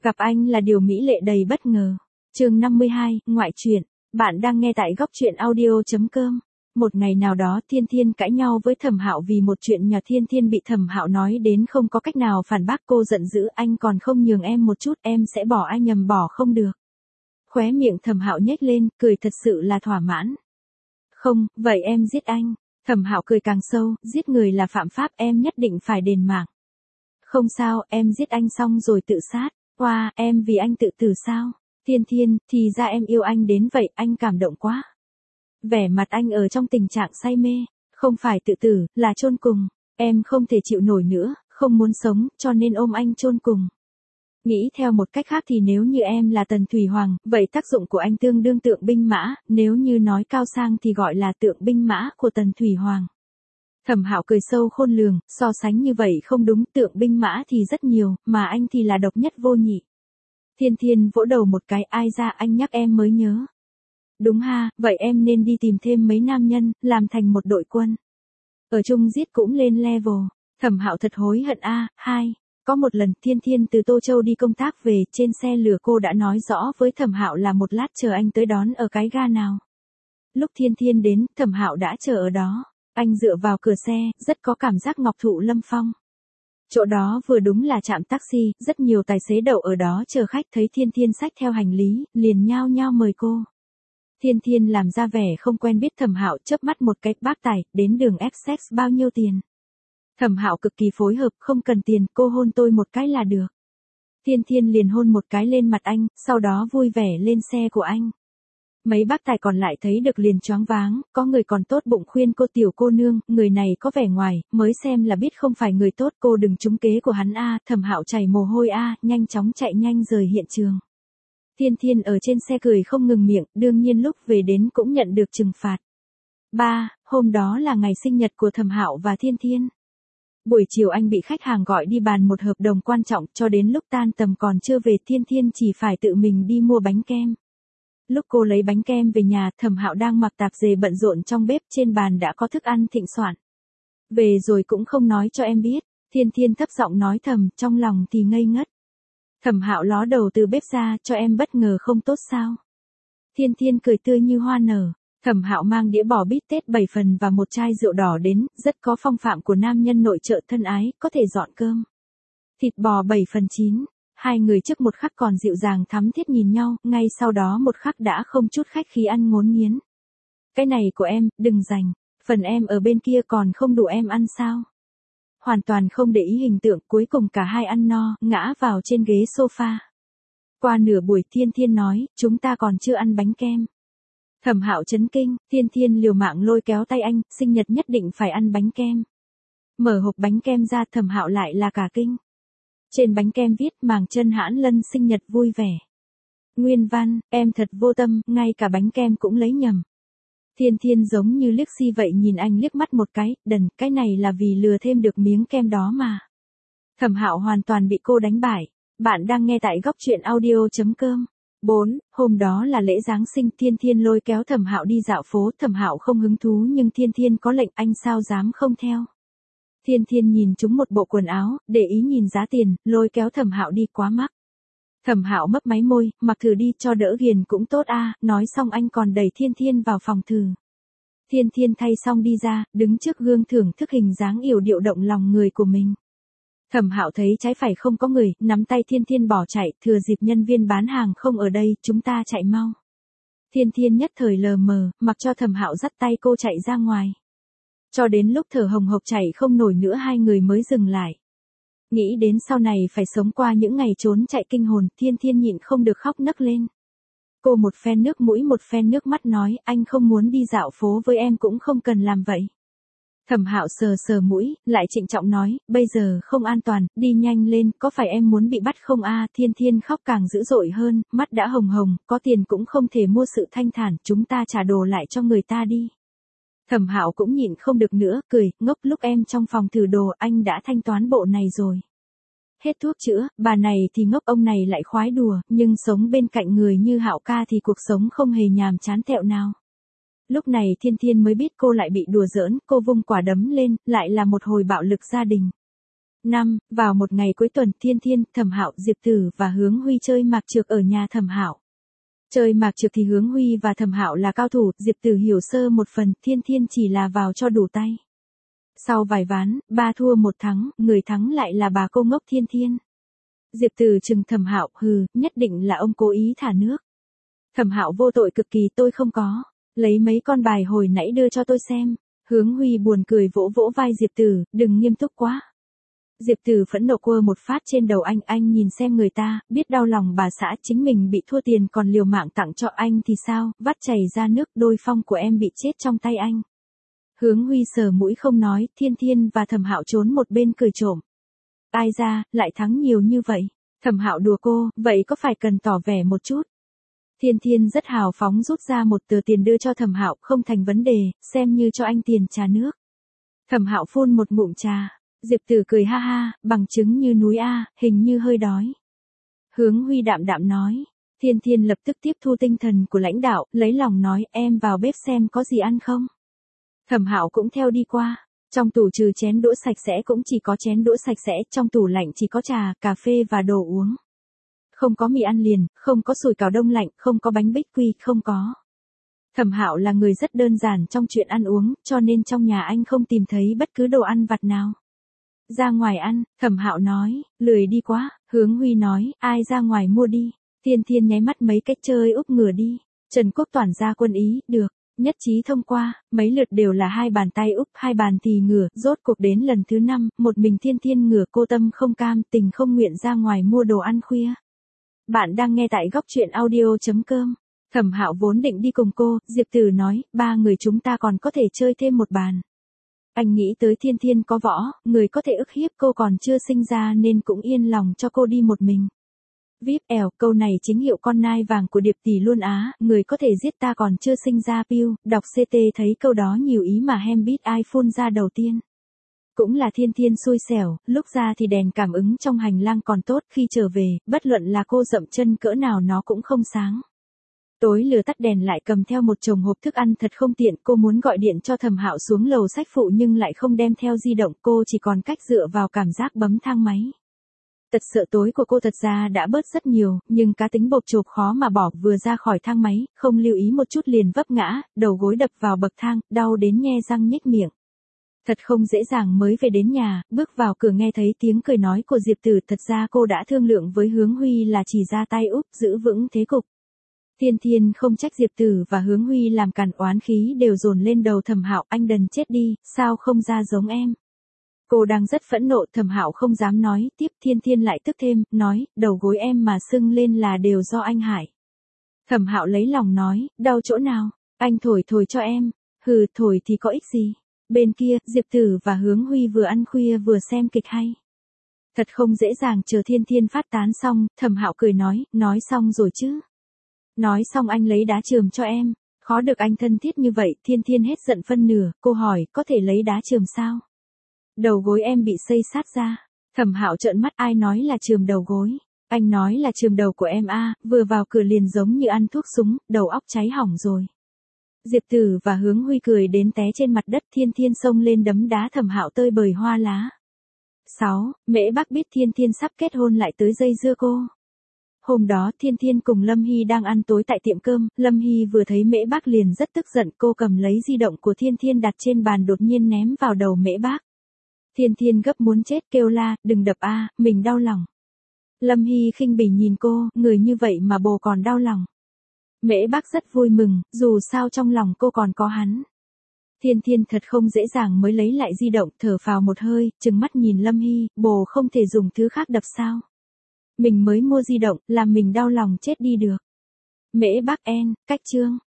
Gặp anh là điều mỹ lệ đầy bất ngờ. Chương 52, ngoại truyện. Bạn đang nghe tại góc truyện audio.com. Một ngày nào đó Thiên Thiên cãi nhau với Thẩm Hạo vì một chuyện nhỏ. Thiên Thiên bị Thẩm Hạo nói đến không có cách nào phản bác. Cô giận dữ, anh còn không nhường em một chút, em sẽ bỏ anh. Nhầm bỏ không được. Khóe miệng Thẩm Hạo nhếch lên, cười thật sự là thỏa mãn. Không, vậy em giết anh. Thẩm Hạo cười càng sâu, giết người là phạm pháp, em nhất định phải đền mạng. Không sao, em giết anh xong rồi tự sát. Wow, em vì anh tự tử sao? Thiên Thiên, thì ra em yêu anh đến vậy, anh cảm động quá. Vẻ mặt anh ở trong tình trạng say mê, không phải tự tử, là chôn cùng. Em không thể chịu nổi nữa, không muốn sống, cho nên ôm anh chôn cùng. Nghĩ theo một cách khác thì nếu như em là Tần Thủy Hoàng, vậy tác dụng của anh tương đương tượng binh mã, nếu như nói cao sang thì gọi là tượng binh mã của Tần Thủy Hoàng. Thẩm Hạo cười sâu khôn lường, so sánh như vậy không đúng, tượng binh mã thì rất nhiều, mà anh thì là độc nhất vô nhị. Thiên Thiên vỗ đầu một cái, ai ra anh nhắc em mới nhớ. Đúng ha, vậy em nên đi tìm thêm mấy nam nhân, làm thành một đội quân. Ở chung giết cũng lên level. Thẩm Hạo thật hối hận a. Có một lần Thiên Thiên từ Tô Châu đi công tác về, trên xe lửa cô đã nói rõ với Thẩm Hạo là một lát chờ anh tới đón ở cái ga nào. Lúc Thiên Thiên đến, Thẩm Hạo đã chờ ở đó. Anh dựa vào cửa xe, rất có cảm giác ngọc thụ lâm phong. Chỗ đó vừa đúng là trạm taxi, rất nhiều tài xế đậu ở đó chờ khách, thấy Thiên Thiên xách theo hành lý, liền nhao nhao mời cô. Thiên Thiên làm ra vẻ không quen biết Thẩm Hạo, chớp mắt một cái, bác tài, đến đường Essex bao nhiêu tiền? Thẩm Hạo cực kỳ phối hợp, không cần tiền, cô hôn tôi một cái là được. Thiên Thiên liền hôn một cái lên mặt anh, sau đó vui vẻ lên xe của anh. Mấy bác tài còn lại thấy được liền choáng váng, có người còn tốt bụng khuyên cô, tiểu cô nương, người này có vẻ ngoài, mới xem là biết không phải người tốt, cô đừng trúng kế của hắn a. Thẩm Hạo chảy mồ hôi a, nhanh chóng chạy nhanh rời hiện trường. Thiên Thiên ở trên xe cười không ngừng miệng, đương nhiên lúc về đến cũng nhận được trừng phạt. Hôm đó là ngày sinh nhật của Thẩm Hạo và Thiên Thiên. Buổi chiều anh bị khách hàng gọi đi bàn một hợp đồng quan trọng, cho đến lúc tan tầm còn chưa về, Thiên Thiên chỉ phải tự mình đi mua bánh kem. Lúc cô lấy bánh kem về nhà, Thẩm Hạo đang mặc tạp dề bận rộn trong bếp, trên bàn đã có thức ăn thịnh soạn. Về rồi cũng không nói cho em biết, Thiên Thiên thấp giọng nói thầm, trong lòng thì ngây ngất. Thẩm Hạo ló đầu từ bếp ra, cho em bất ngờ không tốt sao? Thiên Thiên cười tươi như hoa nở. Thẩm Hạo mang đĩa bò bít tết 7 phần và một chai rượu đỏ đến, rất có phong phạm của nam nhân nội trợ thân ái, có thể dọn cơm. Thịt bò 7 phần chín. Hai người trước một khắc còn dịu dàng thắm thiết nhìn nhau, ngay sau đó một khắc đã không chút khách khí ăn ngốn nghiến. Cái này của em, đừng dành. Phần em ở bên kia còn không đủ em ăn sao? Hoàn toàn không để ý hình tượng, cuối cùng cả hai ăn no, ngã vào trên ghế sofa. Qua nửa buổi Thiên Thiên nói, chúng ta còn chưa ăn bánh kem. Thẩm Hạo chấn kinh, Thiên Thiên liều mạng lôi kéo tay anh, sinh nhật nhất định phải ăn bánh kem. Mở hộp bánh kem ra, Thẩm Hạo lại là cả kinh. Trên bánh kem viết Màng Chân Hãn Lân sinh nhật vui vẻ. Nguyên văn, em thật vô tâm, ngay cả bánh kem cũng lấy nhầm. Thiên Thiên giống như liếc si vậy nhìn anh liếc mắt một cái, đần, cái này là vì lừa thêm được miếng kem đó mà. Thẩm Hạo hoàn toàn bị cô đánh bại. Bạn đang nghe tại góc truyện audio.com. Hôm đó là lễ Giáng sinh, Thiên Thiên lôi kéo Thẩm Hạo đi dạo phố, Thẩm Hạo không hứng thú nhưng Thiên Thiên có lệnh, anh sao dám không theo. Thiên Thiên nhìn chúng một bộ quần áo, để ý nhìn giá tiền, lôi kéo Thẩm Hạo đi, quá mắc. Thẩm Hạo mấp máy môi, mặc thử đi cho đỡ ghiền cũng tốt a. Nói xong anh còn đẩy Thiên Thiên vào phòng thử. Thiên Thiên thay xong đi ra, đứng trước gương thưởng thức hình dáng yểu điệu động lòng người của mình. Thẩm Hạo thấy trái phải không có người, nắm tay Thiên Thiên bỏ chạy, thừa dịp nhân viên bán hàng không ở đây, chúng ta chạy mau. Thiên Thiên nhất thời lờ mờ, mặc cho Thẩm Hạo dắt tay cô chạy ra ngoài. Cho đến lúc thở hồng hộc chạy không nổi nữa hai người mới dừng lại. Nghĩ đến sau này phải sống qua những ngày trốn chạy kinh hồn, Thiên Thiên nhịn không được khóc nấc lên. Cô một phen nước mũi một phen nước mắt nói, anh không muốn đi dạo phố với em cũng không cần làm vậy. Thẩm Hạo sờ sờ mũi, lại trịnh trọng nói, bây giờ không an toàn, đi nhanh lên, có phải em muốn bị bắt không a? Thiên Thiên khóc càng dữ dội hơn, mắt đã hồng hồng, có tiền cũng không thể mua sự thanh thản, chúng ta trả đồ lại cho người ta đi. Thẩm Hạo cũng nhịn không được nữa, cười, ngốc, lúc em trong phòng thử đồ anh đã thanh toán bộ này rồi. Hết thuốc chữa, bà này thì ngốc, ông này lại khoái đùa, nhưng sống bên cạnh người như Hạo ca thì cuộc sống không hề nhàm chán tẹo nào. Lúc này Thiên Thiên mới biết cô lại bị đùa giỡn, cô vung quả đấm lên, lại là một hồi bạo lực gia đình. Vào một ngày cuối tuần, Thiên Thiên, Thẩm Hạo, Diệp Tử và Hướng Huy chơi mạc trược ở nhà Thẩm Hạo. Chơi mạc trược thì Hướng Huy và Thẩm Hạo là cao thủ, Diệp Tử hiểu sơ một phần, Thiên Thiên chỉ là vào cho đủ tay. Sau vài ván, 3 thua 1 thắng, người thắng lại là bà cô ngốc Thiên Thiên. Diệp Tử trừng Thẩm Hạo, nhất định là ông cố ý thả nước. Thẩm Hạo vô tội cực kỳ, tôi không có. Lấy mấy con bài hồi nãy đưa cho tôi xem. Hướng Huy buồn cười vỗ vỗ vai Diệp Tử, đừng nghiêm túc quá. Diệp Tử phẫn nộ quơ một phát trên đầu anh nhìn xem người ta, biết đau lòng bà xã, chính mình bị thua tiền còn liều mạng tặng cho anh thì sao, vắt chảy ra nước, đôi phong của em bị chết trong tay anh. Hướng Huy sờ mũi không nói, Thiên Thiên và Thẩm Hạo trốn một bên cười trộm. Ai ra, lại thắng nhiều như vậy. Thẩm Hạo đùa cô, vậy có phải cần tỏ vẻ một chút? Thiên Thiên rất hào phóng rút ra một tờ tiền đưa cho Thẩm Hạo, không thành vấn đề, xem như cho anh tiền trà nước. Thẩm Hạo phun một ngụm trà. Diệp Tử cười ha ha, bằng chứng như núi A, hình như hơi đói. Hướng Huy đạm đạm nói. Thiên Thiên lập tức tiếp thu tinh thần của lãnh đạo, lấy lòng nói, em vào bếp xem có gì ăn không. Thẩm Hạo cũng theo đi qua. Trong tủ trừ chén đũa sạch sẽ cũng chỉ có chén đũa sạch sẽ, trong tủ lạnh chỉ có trà, cà phê và đồ uống. Không có mì ăn liền, không có sủi cảo đông lạnh, không có bánh bích quy, không có. Thẩm Hạo là người rất đơn giản trong chuyện ăn uống, cho nên trong nhà anh không tìm thấy bất cứ đồ ăn vặt nào. Ra ngoài ăn, Thẩm Hạo nói, lười đi quá, Hướng Huy nói, ai ra ngoài mua đi. Thiên Thiên nháy mắt mấy cách chơi úp ngửa đi. Trần Quốc Toản ra quân ý, được, nhất trí thông qua, mấy lượt đều là 2 bàn tay úp, 2 bàn thì ngửa, rốt cuộc đến lần thứ 5, một mình Thiên Thiên ngửa, cô tâm không cam, tình không nguyện ra ngoài mua đồ ăn khuya. Bạn đang nghe tại góc truyện audio.com. Thẩm Hạo vốn định đi cùng cô, Diệp Tử nói, 3 người chúng ta còn có thể chơi thêm một bàn. Anh nghĩ tới Thiên Thiên có võ, người có thể ức hiếp cô còn chưa sinh ra nên cũng yên lòng cho cô đi một mình. Vip câu này chính hiệu con nai vàng của Điệp tỷ luôn á, người có thể giết ta còn chưa sinh ra piu, đọc CT thấy câu đó nhiều ý mà hem biết ai phun ra đầu tiên. Cũng là Thiên Thiên xui xẻo, lúc ra thì đèn cảm ứng trong hành lang còn tốt, khi trở về, bất luận là cô dậm chân cỡ nào nó cũng không sáng. Tối lừa tắt đèn lại cầm theo một chồng hộp thức ăn thật không tiện, cô muốn gọi điện cho Thẩm Hạo xuống lầu sách phụ nhưng lại không đem theo di động, cô chỉ còn cách dựa vào cảm giác bấm thang máy. Tật sợ tối của cô thật ra đã bớt rất nhiều, nhưng cá tính bộp chộp khó mà bỏ, vừa ra khỏi thang máy, không lưu ý một chút liền vấp ngã, đầu gối đập vào bậc thang, đau đến nhe răng nhếch miệng. Thật không dễ dàng mới về đến nhà, bước vào cửa nghe thấy tiếng cười nói của Diệp Tử, thật ra cô đã thương lượng với Hướng Huy là chỉ ra tay úp, giữ vững thế cục. Thiên Thiên không trách Diệp Tử và Hướng Huy làm càn, oán khí đều dồn lên đầu Thẩm Hạo, anh đần chết đi, sao không ra giống em. Cô đang rất phẫn nộ, Thẩm Hạo không dám nói tiếp, Thiên Thiên lại tức thêm, nói, đầu gối em mà sưng lên là đều do anh hại. Thẩm Hạo lấy lòng nói, đau chỗ nào, anh thổi cho em, thổi thì có ích gì. Bên kia, Diệp Tử và Hướng Huy vừa ăn khuya vừa xem kịch hay. Thật không dễ dàng, chờ Thiên Thiên phát tán xong, Thẩm Hạo cười nói xong rồi chứ. Nói xong anh lấy đá chườm cho em, khó được anh thân thiết như vậy, Thiên Thiên hết giận phân nửa, cô hỏi, có thể lấy đá chườm sao? Đầu gối em bị xây sát ra. Thẩm Hạo trợn mắt, ai nói là chườm đầu gối? Anh nói là chườm đầu của em a, vừa vào cửa liền giống như ăn thuốc súng, đầu óc cháy hỏng rồi. Diệp Tử và Hướng Huy cười đến té trên mặt đất, Thiên Thiên xông lên đấm đá Thẩm Hạo tơi bời hoa lá. 6. Mễ Bác biết Thiên Thiên sắp kết hôn lại tới dây dưa cô. Hôm đó Thiên Thiên cùng Lâm Hy đang ăn tối tại tiệm cơm, Lâm Hy vừa thấy Mễ Bác liền rất tức giận, cô cầm lấy di động của Thiên Thiên đặt trên bàn đột nhiên ném vào đầu Mễ Bác. Thiên Thiên gấp muốn chết kêu la, đừng đập a, mình đau lòng. Lâm Hy khinh bỉ nhìn cô, người như vậy mà bồ còn đau lòng. Mễ Bác rất vui mừng, dù sao trong lòng cô còn có hắn. Thiên Thiên thật không dễ dàng mới lấy lại di động, thở phào một hơi, trừng mắt nhìn Lâm Hy, bồ không thể dùng thứ khác đập sao. Mình mới mua di động, làm mình đau lòng chết đi được. Mễ Bác cách chương.